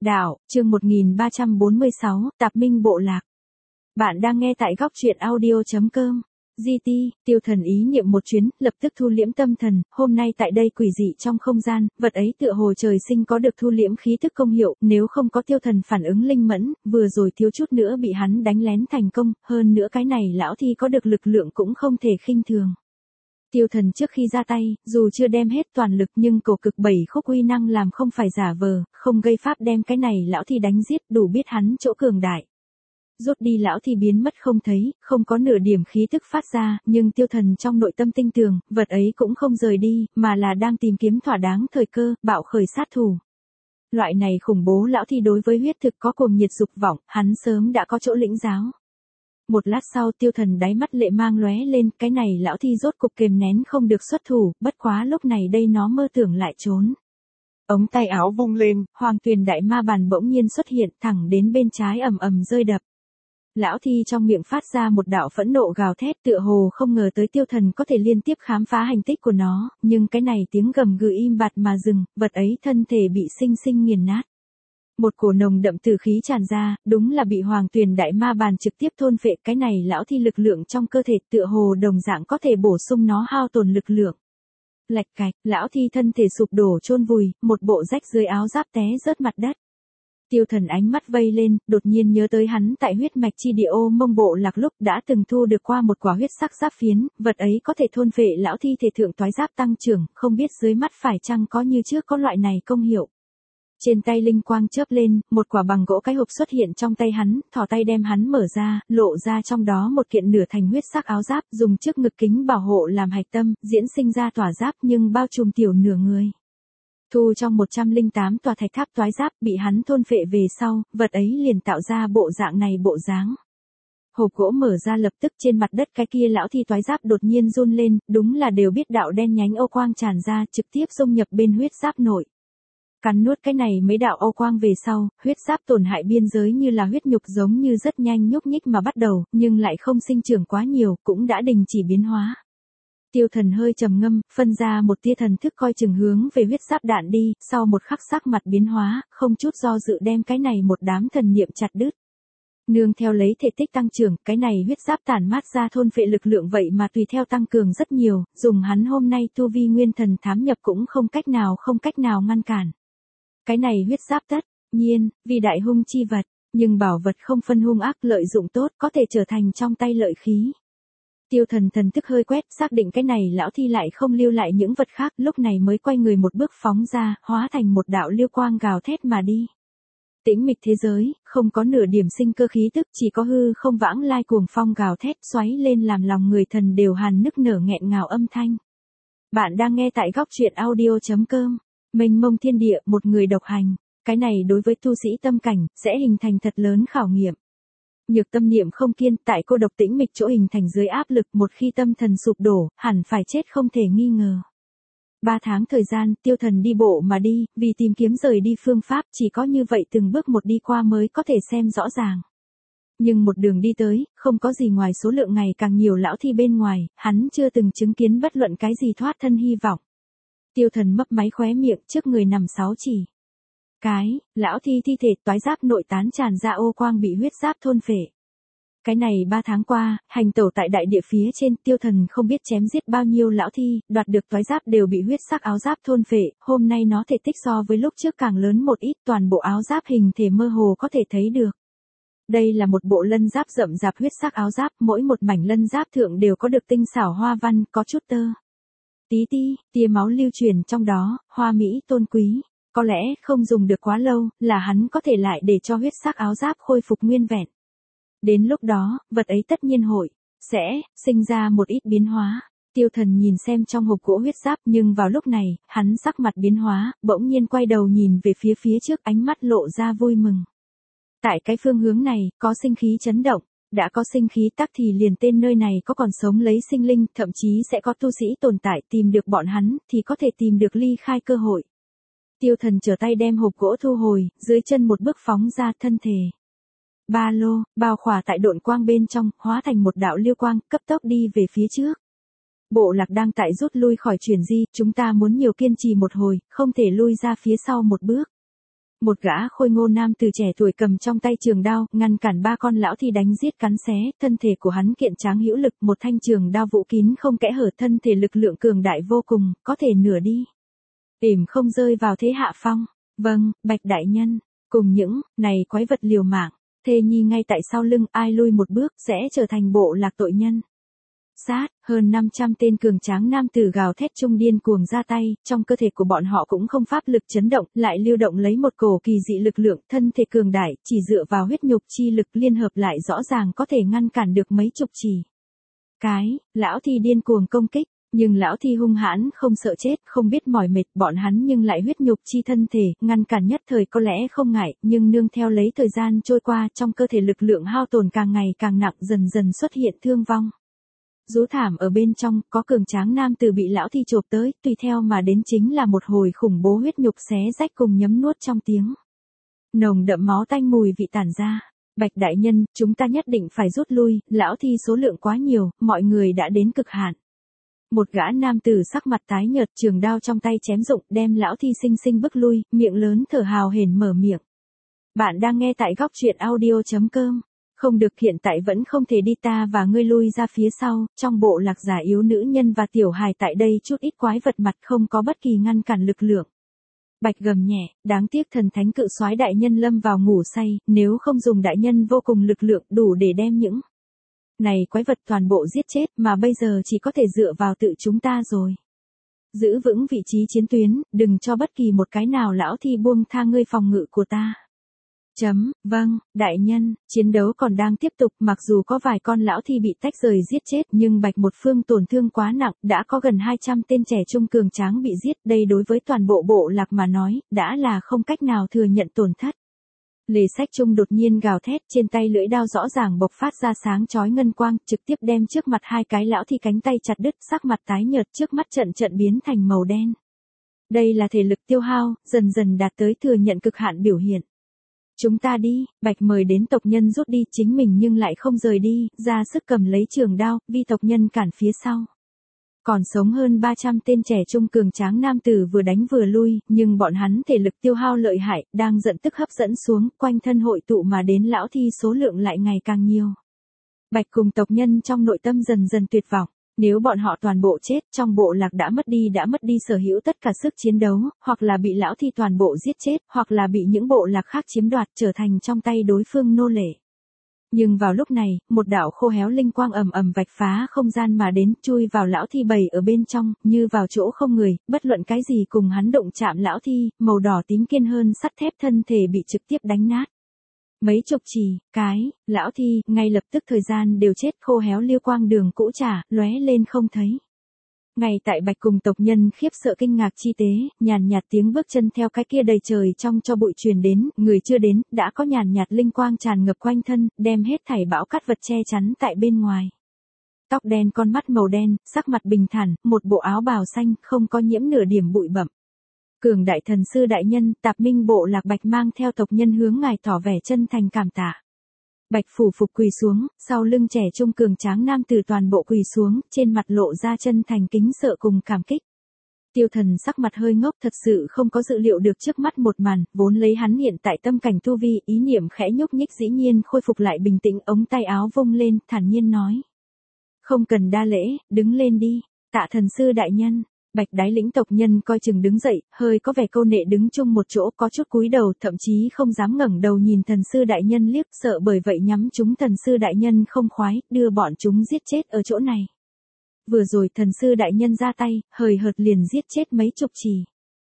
Đạo, chương 1346, Tạp Minh Bộ Lạc. Bạn đang nghe tại góc truyện audio.com. GT, Tiêu Thần ý niệm một chuyến, lập tức thu liễm tâm thần, hôm nay tại đây quỷ dị trong không gian, vật ấy tựa hồ trời sinh có được thu liễm khí tức công hiệu, nếu không có Tiêu Thần phản ứng linh mẫn, vừa rồi thiếu chút nữa bị hắn đánh lén thành công, hơn nữa cái này lão thi có được lực lượng cũng không thể khinh thường. Tiêu Thần trước khi ra tay, dù chưa đem hết toàn lực nhưng cổ cực 7 khúc uy năng làm không phải giả vờ, không gây pháp đem cái này lão thi đánh giết, đủ biết hắn chỗ cường đại. Rút đi lão thi biến mất không thấy, không có nửa điểm khí tức phát ra, nhưng Tiêu Thần trong nội tâm tinh tường, vật ấy cũng không rời đi, mà là đang tìm kiếm thỏa đáng thời cơ, bạo khởi sát thủ. Loại này khủng bố lão thi đối với huyết thực có cuồng nhiệt dục vọng, hắn sớm đã có chỗ lĩnh giáo. Một lát sau Tiêu Thần đáy mắt lệ mang lóe lên, cái này lão thi rốt cục kềm nén không được xuất thủ, bất quá lúc này đây nó mơ tưởng lại trốn. Ống tay áo vung lên, Hoàng Tuyền đại ma bàn bỗng nhiên xuất hiện thẳng đến bên trái ầm ầm rơi đập. Lão thi trong miệng phát ra một đạo phẫn nộ gào thét tựa hồ không ngờ tới Tiêu Thần có thể liên tiếp khám phá hành tích của nó, nhưng cái này tiếng gầm gừ im bặt mà dừng, vật ấy thân thể bị sinh sinh nghiền nát. Một cổ nồng đậm tử khí tràn ra, đúng là bị Hoàng Tuyền đại ma bàn trực tiếp thôn phệ, cái này lão thi lực lượng trong cơ thể tựa hồ đồng dạng có thể bổ sung nó hao tổn lực lượng. Lạch cạch, lão thi thân thể sụp đổ chôn vùi, một bộ rách dưới áo giáp té rớt mặt đất. Tiêu Thần ánh mắt vây lên, đột nhiên nhớ tới hắn tại huyết mạch chi địa Ô Mông Bộ Lạc lúc đã từng thu được qua một quả huyết sắc giáp phiến, vật ấy có thể thôn phệ lão thi thể thượng toái giáp tăng trưởng, không biết dưới mắt phải chăng có như trước có loại này công hiệu. Trên tay linh quang chớp lên, một quả bằng gỗ cái hộp xuất hiện trong tay hắn, thò tay đem hắn mở ra, lộ ra trong đó một kiện nửa thành huyết sắc áo giáp, dùng trước ngực kính bảo hộ làm hạch tâm, diễn sinh ra tỏa giáp nhưng bao trùm tiểu nửa người. Thu trong 108 tòa thạch tháp toái giáp bị hắn thôn phệ về sau, vật ấy liền tạo ra bộ dạng này bộ dáng. Hộp gỗ mở ra lập tức trên mặt đất cái kia lão thi toái giáp đột nhiên run lên, đúng là đều biết đạo đen nhánh ô quang tràn ra trực tiếp xông nhập bên huyết giáp nội. Cắn nuốt cái này mấy đạo ô quang về sau, huyết giáp tổn hại biên giới như là huyết nhục giống như rất nhanh nhúc nhích mà bắt đầu, nhưng lại không sinh trưởng quá nhiều, cũng đã đình chỉ biến hóa. Tiêu Thần hơi trầm ngâm, phân ra một tia thần thức coi chừng hướng về huyết giáp đạn đi, sau một khắc sắc mặt biến hóa, không chút do dự đem cái này một đám thần niệm chặt đứt. Nương theo lấy thể tích tăng trưởng, cái này huyết giáp tản mát ra thôn phệ lực lượng vậy mà tùy theo tăng cường rất nhiều, dùng hắn hôm nay tu vi nguyên thần thám nhập cũng không cách nào ngăn cản. Cái này huyết giáp tất nhiên, vì đại hung chi vật, nhưng bảo vật không phân hung ác lợi dụng tốt có thể trở thành trong tay lợi khí. Tiêu Thần thần thức hơi quét, xác định cái này lão thi lại không lưu lại những vật khác, lúc này mới quay người một bước phóng ra, hóa thành một đạo lưu quang gào thét mà đi. Tĩnh mịch thế giới, không có nửa điểm sinh cơ khí tức, chỉ có hư không vãng lai cuồng phong gào thét xoáy lên làm lòng người thần đều hàn nức nở nghẹn ngào âm thanh. Bạn đang nghe tại góc truyện audio.com. Mênh mông thiên địa, một người độc hành, cái này đối với tu sĩ tâm cảnh, sẽ hình thành thật lớn khảo nghiệm. Nhược tâm niệm không kiên, tại cô độc tĩnh mịch chỗ hình thành dưới áp lực, một khi tâm thần sụp đổ, hẳn phải chết không thể nghi ngờ. 3 tháng thời gian, Tiêu Thần đi bộ mà đi, vì tìm kiếm rời đi phương pháp, chỉ có như vậy từng bước một đi qua mới có thể xem rõ ràng. Nhưng một đường đi tới, không có gì ngoài số lượng ngày càng nhiều lão thi bên ngoài, hắn chưa từng chứng kiến bất luận cái gì thoát thân hy vọng. Tiêu Thần mấp máy khóe miệng, trước người nằm 6 chỉ. Lão thi thi thể toái giáp nội tán tràn ra ô quang bị huyết giáp thôn phệ. Cái này 3 tháng qua, hành tẩu tại đại địa phía trên, Tiêu Thần không biết chém giết bao nhiêu lão thi, đoạt được toái giáp đều bị huyết sắc áo giáp thôn phệ, hôm nay nó thể tích so với lúc trước càng lớn một ít, toàn bộ áo giáp hình thể mơ hồ có thể thấy được. Đây là một bộ lân giáp rậm rạp huyết sắc áo giáp, mỗi một mảnh lân giáp thượng đều có được tinh xảo hoa văn, có chút tia máu lưu truyền trong đó, hoa mỹ tôn quý. Có lẽ không dùng được quá lâu, là hắn có thể lại để cho huyết sắc áo giáp khôi phục nguyên vẹn. Đến lúc đó, vật ấy tất nhiên sẽ sinh ra một ít biến hóa. Tiêu Thần nhìn xem trong hộp gỗ huyết giáp, nhưng vào lúc này, hắn sắc mặt biến hóa, bỗng nhiên quay đầu nhìn về phía trước, ánh mắt lộ ra vui mừng. Tại cái phương hướng này, có sinh khí chấn động. Đã có sinh khí tắc thì liền tên nơi này có còn sống lấy sinh linh, thậm chí sẽ có tu sĩ tồn tại, tìm được bọn hắn, thì có thể tìm được ly khai cơ hội. Tiêu Thần trở tay đem hộp gỗ thu hồi, dưới chân một bước phóng ra thân thể. Ba lô, bao khỏa tại độn quang bên trong, hóa thành một đạo lưu quang, cấp tốc đi về phía trước. Bộ lạc đang tại rút lui khỏi chuyển di, chúng ta muốn nhiều kiên trì một hồi, không thể lui ra phía sau một bước. Một gã khôi ngô nam từ trẻ tuổi cầm trong tay trường đao, ngăn cản ba con lão thi đánh giết cắn xé, thân thể của hắn kiện tráng hữu lực, một thanh trường đao vũ kín không kẽ hở, thân thể lực lượng cường đại vô cùng, có thể nửa đi ỉm không rơi vào thế hạ phong. Vâng, Bạch đại nhân, cùng những này quái vật liều mạng, thê nhi ngay tại sau lưng, ai lui một bước sẽ trở thành bộ lạc tội nhân. Sát, hơn 500 tên cường tráng nam tử gào thét trung điên cuồng ra tay, trong cơ thể của bọn họ cũng không pháp lực chấn động, lại lưu động lấy một cổ kỳ dị lực lượng, thân thể cường đại, chỉ dựa vào huyết nhục chi lực liên hợp lại rõ ràng có thể ngăn cản được mấy chục chỉ. Lão thi điên cuồng công kích, nhưng lão thi hung hãn không sợ chết, không biết mỏi mệt, bọn hắn nhưng lại huyết nhục chi thân thể, ngăn cản nhất thời có lẽ không ngại, nhưng nương theo lấy thời gian trôi qua, trong cơ thể lực lượng hao tổn càng ngày càng nặng, dần dần xuất hiện thương vong. Rú thảm ở bên trong, có cường tráng nam tử bị lão thi chộp tới, tùy theo mà đến chính là một hồi khủng bố huyết nhục xé rách cùng nhấm nuốt trong tiếng nồng đậm máu tanh mùi vị tản ra. Bạch đại nhân, chúng ta nhất định phải rút lui, lão thi số lượng quá nhiều, mọi người đã đến cực hạn. Một gã nam tử sắc mặt tái nhợt, trường đao trong tay chém rụng, đem lão thi sinh sinh bức lui, miệng lớn thở hào hển mở miệng. Bạn đang nghe tại góc truyện audio.com. Không được, hiện tại vẫn không thể đi, ta và ngươi lui ra phía sau, trong bộ lạc già yếu nữ nhân và tiểu hài tại đây chút ít quái vật mặt không có bất kỳ ngăn cản lực lượng. Bạch gầm nhẹ, đáng tiếc thần thánh cự soái đại nhân lâm vào ngủ say, nếu không dùng đại nhân vô cùng lực lượng đủ để đem những này quái vật toàn bộ giết chết, mà bây giờ chỉ có thể dựa vào tự chúng ta rồi. Giữ vững vị trí chiến tuyến, đừng cho bất kỳ một cái nào lão thi buông tha ngươi phòng ngự của ta. Vâng, đại nhân, chiến đấu còn đang tiếp tục, mặc dù có vài con lão thi bị tách rời giết chết, nhưng Bạch một phương tổn thương quá nặng, đã có gần 200 tên trẻ trung cường tráng bị giết, đây đối với toàn bộ bộ lạc mà nói, đã là không cách nào thừa nhận tổn thất. Lê Sách Trung đột nhiên gào thét, trên tay lưỡi đao rõ ràng bộc phát ra sáng chói ngân quang, trực tiếp đem trước mặt hai cái lão thi cánh tay chặt đứt, sắc mặt tái nhợt, trước mắt trận biến thành màu đen. Đây là thể lực tiêu hao, dần dần đạt tới thừa nhận cực hạn biểu hiện. Chúng ta đi, Bạch mời đến tộc nhân rút đi, chính mình nhưng lại không rời đi, ra sức cầm lấy trường đao, vi tộc nhân cản phía sau. Còn sống hơn 300 tên trẻ trung cường tráng nam tử vừa đánh vừa lui, nhưng bọn hắn thể lực tiêu hao lợi hại, đang giận tức hấp dẫn xuống, quanh thân hội tụ mà đến lão thi số lượng lại ngày càng nhiều. Bạch cùng tộc nhân trong nội tâm dần dần tuyệt vọng. Nếu bọn họ toàn bộ chết, trong bộ lạc đã mất đi sở hữu tất cả sức chiến đấu, hoặc là bị lão thi toàn bộ giết chết, hoặc là bị những bộ lạc khác chiếm đoạt, trở thành trong tay đối phương nô lệ. Nhưng vào lúc này, một đạo khô héo linh quang ầm ầm vạch phá không gian mà đến, chui vào lão thi bầy ở bên trong, như vào chỗ không người, bất luận cái gì cùng hắn động chạm lão thi, màu đỏ tím kiên hơn sắt thép, thân thể bị trực tiếp đánh nát. Mấy chục lão thi, ngay lập tức thời gian đều chết, khô héo liêu quang đường cũ trả, lóe lên không thấy. Ngay tại Bạch cùng tộc nhân khiếp sợ kinh ngạc chi tế, nhàn nhạt tiếng bước chân theo cái kia đầy trời trong cho bụi truyền đến, người chưa đến, đã có nhàn nhạt linh quang tràn ngập quanh thân, đem hết thảy bão cát vật che chắn tại bên ngoài. Tóc đen, con mắt màu đen, sắc mặt bình thản, một bộ áo bào xanh, không có nhiễm nửa điểm bụi bặm. Cường đại thần sư đại nhân, Tạp Minh bộ lạc Bạch mang theo tộc nhân hướng ngài tỏ vẻ chân thành cảm tạ. Bạch phủ phục quỳ xuống, sau lưng trẻ trung cường tráng nam tử toàn bộ quỳ xuống, trên mặt lộ ra chân thành kính sợ cùng cảm kích. Tiêu Thần sắc mặt hơi ngốc, thật sự không có dự liệu được trước mắt một màn, vốn lấy hắn hiện tại tâm cảnh tu vi, ý niệm khẽ nhúc nhích dĩ nhiên khôi phục lại bình tĩnh, ống tay áo vung lên, thản nhiên nói: "Không cần đa lễ, đứng lên đi, tạ thần sư đại nhân." Bạch đái lĩnh tộc nhân coi chừng đứng dậy, hơi có vẻ câu nệ đứng chung một chỗ, có chút cúi đầu, thậm chí không dám ngẩng đầu nhìn thần sư đại nhân liếc, sợ bởi vậy nhắm chúng thần sư đại nhân không khoái, đưa bọn chúng giết chết ở chỗ này. Vừa rồi thần sư đại nhân ra tay, hời hợt liền giết chết mấy chục chỉ.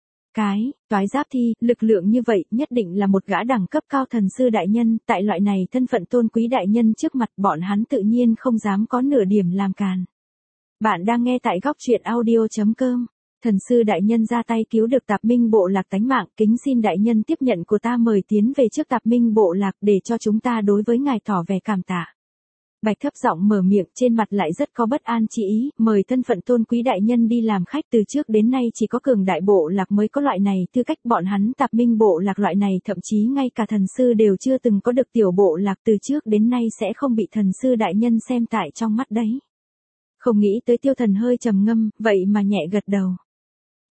Toái giáp thi, lực lượng như vậy, nhất định là một gã đẳng cấp cao thần sư đại nhân, tại loại này thân phận tôn quý đại nhân trước mặt bọn hắn tự nhiên không dám có nửa điểm làm càn. Bạn đang nghe tại góc truyện audio.com. Thần sư đại nhân ra tay cứu được Tạp Minh bộ lạc tánh mạng, kính xin đại nhân tiếp nhận của ta, mời tiến về trước Tạp Minh bộ lạc để cho chúng ta đối với ngài tỏ vẻ cảm tạ. Bạch thấp giọng mở miệng, trên mặt lại rất có bất an chi ý, mời thân phận tôn quý đại nhân đi làm khách, từ trước đến nay chỉ có cường đại bộ lạc mới có loại này tư cách, bọn hắn Tạp Minh bộ lạc loại này thậm chí ngay cả thần sư đều chưa từng có được, tiểu bộ lạc từ trước đến nay sẽ không bị thần sư đại nhân xem tại trong mắt đấy. Không nghĩ tới Tiêu Thần hơi trầm ngâm, vậy mà nhẹ gật đầu.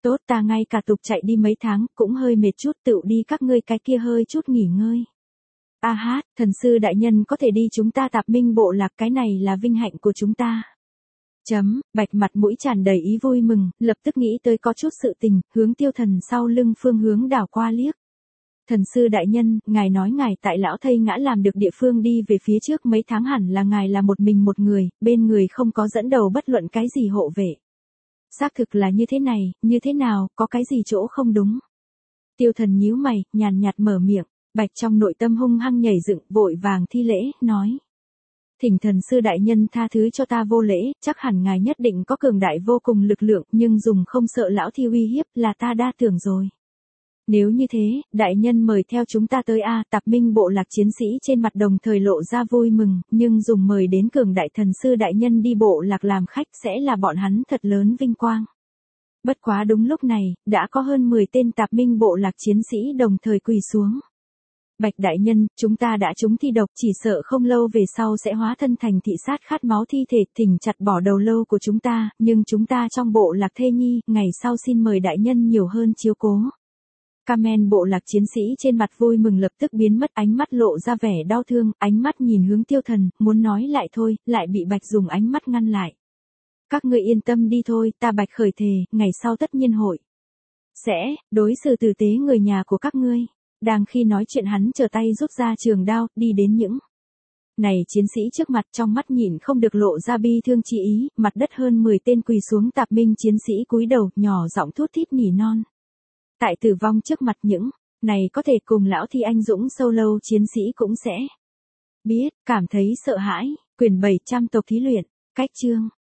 Tốt, ta ngay cả tục chạy đi mấy tháng, cũng hơi mệt chút, tựu đi các ngươi cái kia hơi chút nghỉ ngơi. A hát, thần sư đại nhân có thể đi chúng ta Tạp Minh bộ lạc, cái này là vinh hạnh của chúng ta. Bạch mặt mũi tràn đầy ý vui mừng, lập tức nghĩ tới có chút sự tình, hướng Tiêu Thần sau lưng phương hướng đảo qua liếc. Thần sư đại nhân, ngài nói ngài tại lão thây ngã làm được địa phương đi về phía trước mấy tháng, hẳn là ngài là một mình một người, bên người không có dẫn đầu bất luận cái gì hộ vệ. Xác thực là như thế này, như thế nào, có cái gì chỗ không đúng? Tiêu Thần nhíu mày, nhàn nhạt mở miệng, Bạch trong nội tâm hung hăng nhảy dựng, vội vàng thi lễ, nói. Thỉnh thần sư đại nhân tha thứ cho ta vô lễ, chắc hẳn ngài nhất định có cường đại vô cùng lực lượng, nhưng dùng không sợ lão thi uy hiếp là ta đa tưởng rồi. Nếu như thế, đại nhân mời theo chúng ta tới A. Tạp Minh bộ lạc chiến sĩ trên mặt đồng thời lộ ra vui mừng, nhưng dùng mời đến cường đại thần sư đại nhân đi bộ lạc làm khách sẽ là bọn hắn thật lớn vinh quang. Bất quá đúng lúc này, đã có hơn 10 tên Tạp Minh bộ lạc chiến sĩ đồng thời quỳ xuống. Bạch đại nhân, chúng ta đã trúng thi độc, chỉ sợ không lâu về sau sẽ hóa thân thành thị sát khát máu thi thể, thỉnh chặt bỏ đầu lâu của chúng ta, nhưng chúng ta trong bộ lạc thê nhi, ngày sau xin mời đại nhân nhiều hơn chiếu cố. Kamen bộ lạc chiến sĩ trên mặt vui mừng lập tức biến mất, ánh mắt lộ ra vẻ đau thương, ánh mắt nhìn hướng Tiêu Thần, muốn nói lại thôi, lại bị Bạch dùng ánh mắt ngăn lại. Các ngươi yên tâm đi thôi, ta Bạch khởi thề, ngày sau tất nhiên hội sẽ đối xử tử tế người nhà của các ngươi. Đang khi nói chuyện hắn trở tay rút ra trường đao, đi đến những này chiến sĩ trước mặt, trong mắt nhìn không được lộ ra bi thương chi ý, mặt đất hơn 10 tên quỳ xuống Tạp Minh chiến sĩ cúi đầu, nhỏ giọng thút thít nỉ non. Tại tử vong trước mặt những này có thể cùng lão thi anh dũng sâu lâu chiến sĩ cũng sẽ biết, cảm thấy sợ hãi. Quyển 700 tộc thí luyện, cách chương.